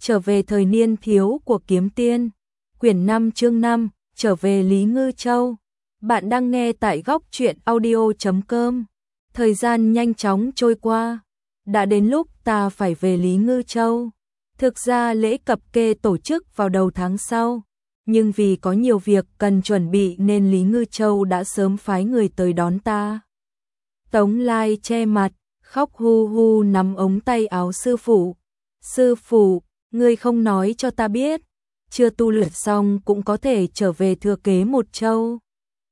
trở về thời niên thiếu của kiếm tiên. Quyển 5 chương 5, trở về Lý Ngư Châu. Bạn đang nghe tại góc truyện audio.com. Thời gian nhanh chóng trôi qua. Đã đến lúc ta phải về Lý Ngư Châu. Thực ra lễ cập kê tổ chức vào đầu tháng sau. Nhưng vì có nhiều việc cần chuẩn bị nên Lý Ngư Châu đã sớm phái người tới đón ta. Tống Lai che mặt, khóc hu hu nắm ống tay áo sư phụ. Sư phụ, ngươi không nói cho ta biết, chưa tu luyện xong cũng có thể trở về thừa kế một châu.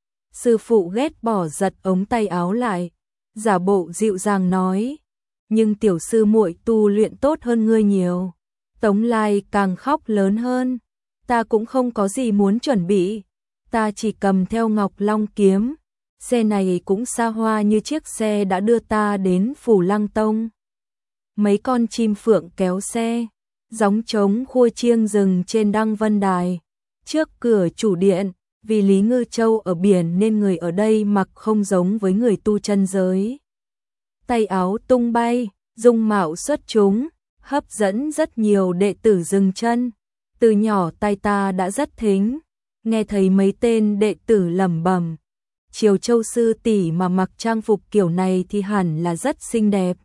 Sư phụ ghét bỏ giật ống tay áo lại, giả bộ dịu dàng nói, nhưng tiểu sư muội tu luyện tốt hơn ngươi nhiều. Tống Lai càng khóc lớn hơn, ta cũng không có gì muốn chuẩn bị, ta chỉ cầm theo Ngọc Long kiếm, xe này cũng xa hoa như chiếc xe đã đưa ta đến Phủ Lăng Tông. Mấy con chim phượng kéo xe, gióng trống khua chiêng rừng trên Đăng Vân Đài, trước cửa chủ điện, vì Lý Ngư Châu ở biển nên người ở đây mặc không giống với người tu chân giới. Tay áo tung bay, dung mạo xuất chúng, hấp dẫn rất nhiều đệ tử dừng chân. Từ nhỏ tay ta đã rất thính, nghe thấy mấy tên đệ tử lẩm bẩm, Triều Châu sư tỷ mà mặc trang phục kiểu này thì hẳn là rất xinh đẹp.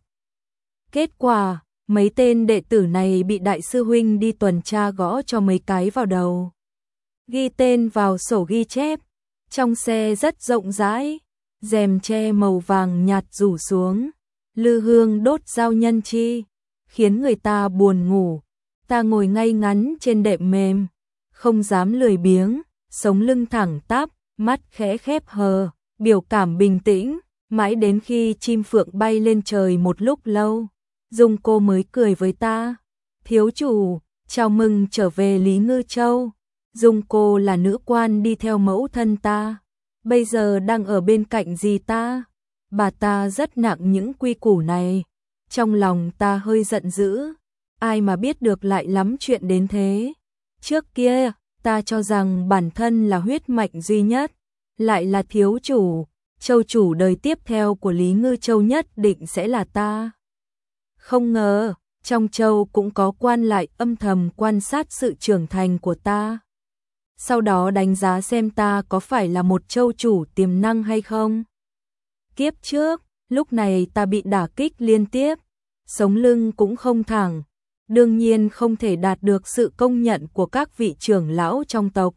Kết quả, mấy tên đệ tử này bị đại sư huynh đi tuần tra gõ cho mấy cái vào đầu. Ghi tên vào sổ ghi chép, trong xe rất rộng rãi, rèm tre màu vàng nhạt rủ xuống, lư hương đốt giao nhân chi, khiến người ta buồn ngủ. Ta ngồi ngay ngắn trên đệm mềm, không dám lười biếng, sống lưng thẳng tắp, mắt khẽ khép hờ, biểu cảm bình tĩnh, mãi đến khi chim phượng bay lên trời một lúc lâu, Dung cô mới cười với ta. Thiếu chủ, chào mừng trở về Lý Ngư Châu. Dung cô là nữ quan đi theo mẫu thân ta, bây giờ đang ở bên cạnh dì ta. Bà ta rất nặng những quy củ này. Trong lòng ta hơi giận dữ, ai mà biết được lại lắm chuyện đến thế. Trước kia, ta cho rằng bản thân là huyết mạch duy nhất, lại là thiếu chủ, châu chủ đời tiếp theo của Lý Ngư Châu nhất định sẽ là ta. Không ngờ, trong châu cũng có quan lại âm thầm quan sát sự trưởng thành của ta. Sau đó đánh giá xem ta có phải là một châu chủ tiềm năng hay không. Kiếp trước, lúc này ta bị đả kích liên tiếp, sống lưng cũng không thẳng, đương nhiên không thể đạt được sự công nhận của các vị trưởng lão trong tộc.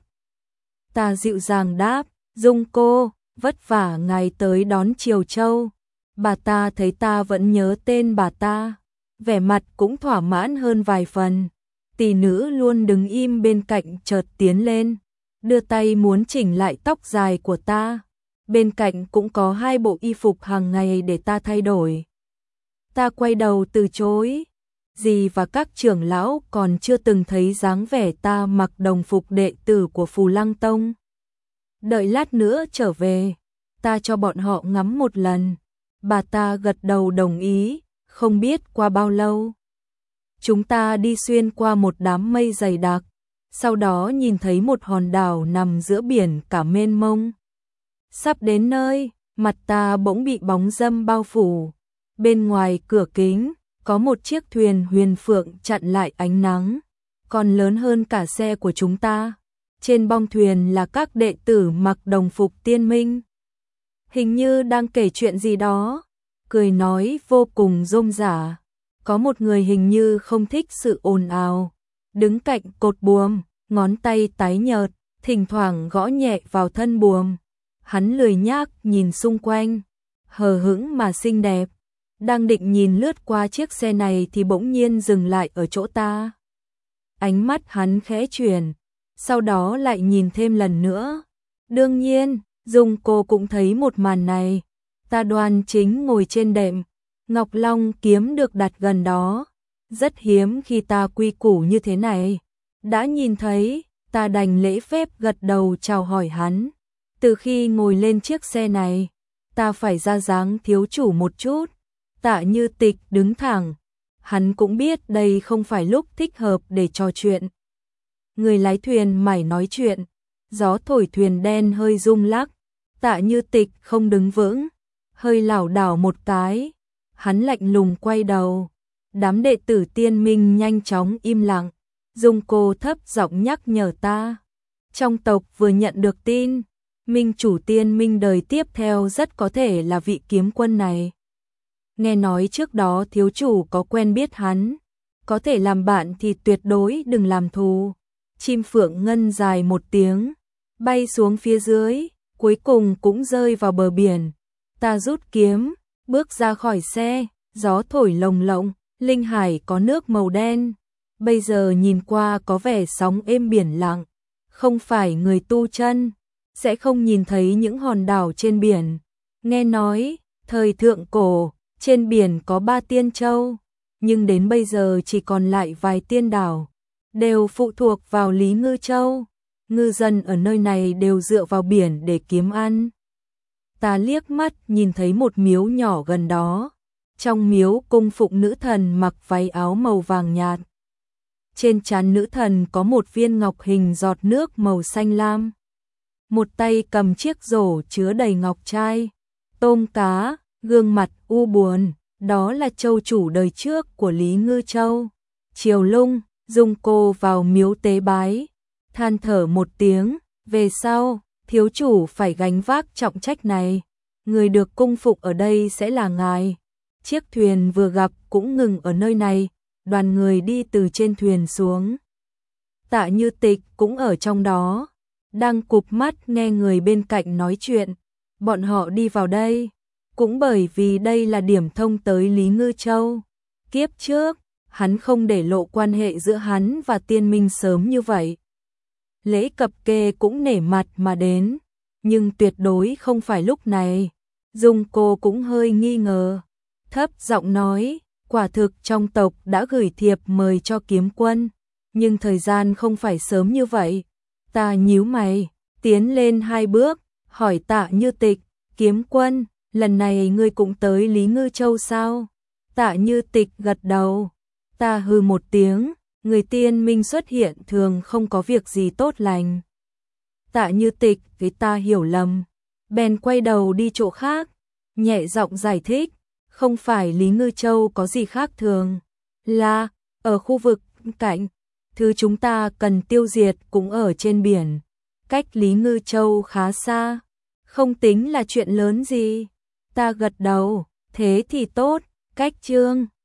Ta dịu dàng đáp, Dung cô, vất vả ngài tới đón Triều Châu. Bà ta thấy ta vẫn nhớ tên bà ta, vẻ mặt cũng thỏa mãn hơn vài phần. Tỷ nữ luôn đứng im bên cạnh chợt tiến lên, đưa tay muốn chỉnh lại tóc dài của ta. Bên cạnh cũng có hai bộ y phục hàng ngày để ta thay đổi. Ta quay đầu từ chối. Dì và các trưởng lão còn chưa từng thấy dáng vẻ ta mặc đồng phục đệ tử của Phù Lăng Tông. Đợi lát nữa trở về, ta cho bọn họ ngắm một lần. Bà ta gật đầu đồng ý, không biết qua bao lâu. Chúng ta đi xuyên qua một đám mây dày đặc, sau đó nhìn thấy một hòn đảo nằm giữa biển cả mênh mông. Sắp đến nơi, mặt ta bỗng bị bóng râm bao phủ. Bên ngoài cửa kính, có một chiếc thuyền huyền phượng chặn lại ánh nắng, còn lớn hơn cả xe của chúng ta. Trên bong thuyền là các đệ tử mặc đồng phục tiên minh. Hình như đang kể chuyện gì đó, cười nói vô cùng rôm rả. Có một người hình như không thích sự ồn ào, đứng cạnh cột buồm, ngón tay tái nhợt, thỉnh thoảng gõ nhẹ vào thân buồm. Hắn lười nhác nhìn xung quanh, hờ hững mà xinh đẹp. Đang định nhìn lướt qua chiếc xe này thì bỗng nhiên dừng lại ở chỗ ta. Ánh mắt hắn khẽ chuyển, sau đó lại nhìn thêm lần nữa. Đương nhiên, Dung cô cũng thấy một màn này. Ta đoan chính ngồi trên đệm, Ngọc Long kiếm được đặt gần đó. Rất hiếm khi ta quy củ như thế này. Đã nhìn thấy, ta đành lễ phép gật đầu chào hỏi hắn. Từ khi ngồi lên chiếc xe này, ta phải ra dáng thiếu chủ một chút. Tạ Như Tịch đứng thẳng, hắn cũng biết đây không phải lúc thích hợp để trò chuyện. Người lái thuyền mải nói chuyện, gió thổi thuyền đen hơi rung lắc. Tạ Như Tịch không đứng vững, hơi lảo đảo một cái. Hắn lạnh lùng quay đầu, đám đệ tử tiên minh nhanh chóng im lặng. Dung cô thấp giọng nhắc nhở ta. Trong tộc vừa nhận được tin, Minh chủ tiên minh đời tiếp theo rất có thể là vị kiếm quân này. Nghe nói trước đó thiếu chủ có quen biết hắn, có thể làm bạn thì tuyệt đối đừng làm thù. Chim phượng ngân dài một tiếng, bay xuống phía dưới, cuối cùng cũng rơi vào bờ biển. Ta rút kiếm, bước ra khỏi xe, gió thổi lồng lộng, linh hải có nước màu đen. Bây giờ nhìn qua có vẻ sóng êm biển lặng, không phải người tu chân sẽ không nhìn thấy những hòn đảo trên biển. Nghe nói, thời thượng cổ, trên biển có 3 tiên châu, nhưng đến bây giờ chỉ còn lại vài tiên đảo, đều phụ thuộc vào Lý Ngư Châu. Ngư dân ở nơi này đều dựa vào biển để kiếm ăn. Ta liếc mắt nhìn thấy một miếu nhỏ gần đó. Trong miếu cung phụng nữ thần mặc váy áo màu vàng nhạt. Trên trán nữ thần có một viên ngọc hình giọt nước màu xanh lam. Một tay cầm chiếc rổ chứa đầy ngọc trai, tôm cá, gương mặt u buồn, đó là châu chủ đời trước của Lý Ngư Châu. Triều Lung, Dung cô vào miếu tế bái, than thở một tiếng, về sau, thiếu chủ phải gánh vác trọng trách này. Người được cung phục ở đây sẽ là ngài. Chiếc thuyền vừa gặp cũng ngừng ở nơi này, đoàn người đi từ trên thuyền xuống. Tạ Như Tịch cũng ở trong đó, đang cụp mắt nghe người bên cạnh nói chuyện. Bọn họ đi vào đây, cũng bởi vì đây là điểm thông tới Lý Ngư Châu. Kiếp trước, hắn không để lộ quan hệ giữa hắn và tiên minh sớm như vậy. Lễ cập kê cũng nể mặt mà đến, nhưng tuyệt đối không phải lúc này. Dung cô cũng hơi nghi ngờ, thấp giọng nói, quả thực trong tộc đã gửi thiệp mời cho kiếm quân, nhưng thời gian không phải sớm như vậy. Ta nhíu mày, tiến lên 2 bước, hỏi Tạ Như Tịch, kiếm quân, lần này ngươi cũng tới Lý Ngư Châu sao? Tạ Như Tịch gật đầu. Ta hừ một tiếng, người tiên minh xuất hiện thường không có việc gì tốt lành. Tạ Như Tịch với ta hiểu lầm, bèn quay đầu đi chỗ khác, nhẹ giọng giải thích, không phải Lý Ngư Châu có gì khác thường, là ở khu vực cạnh, thứ chúng ta cần tiêu diệt cũng ở trên biển, cách Lý Ngư Châu khá xa, không tính là chuyện lớn gì. Ta gật đầu, thế thì tốt, cách chương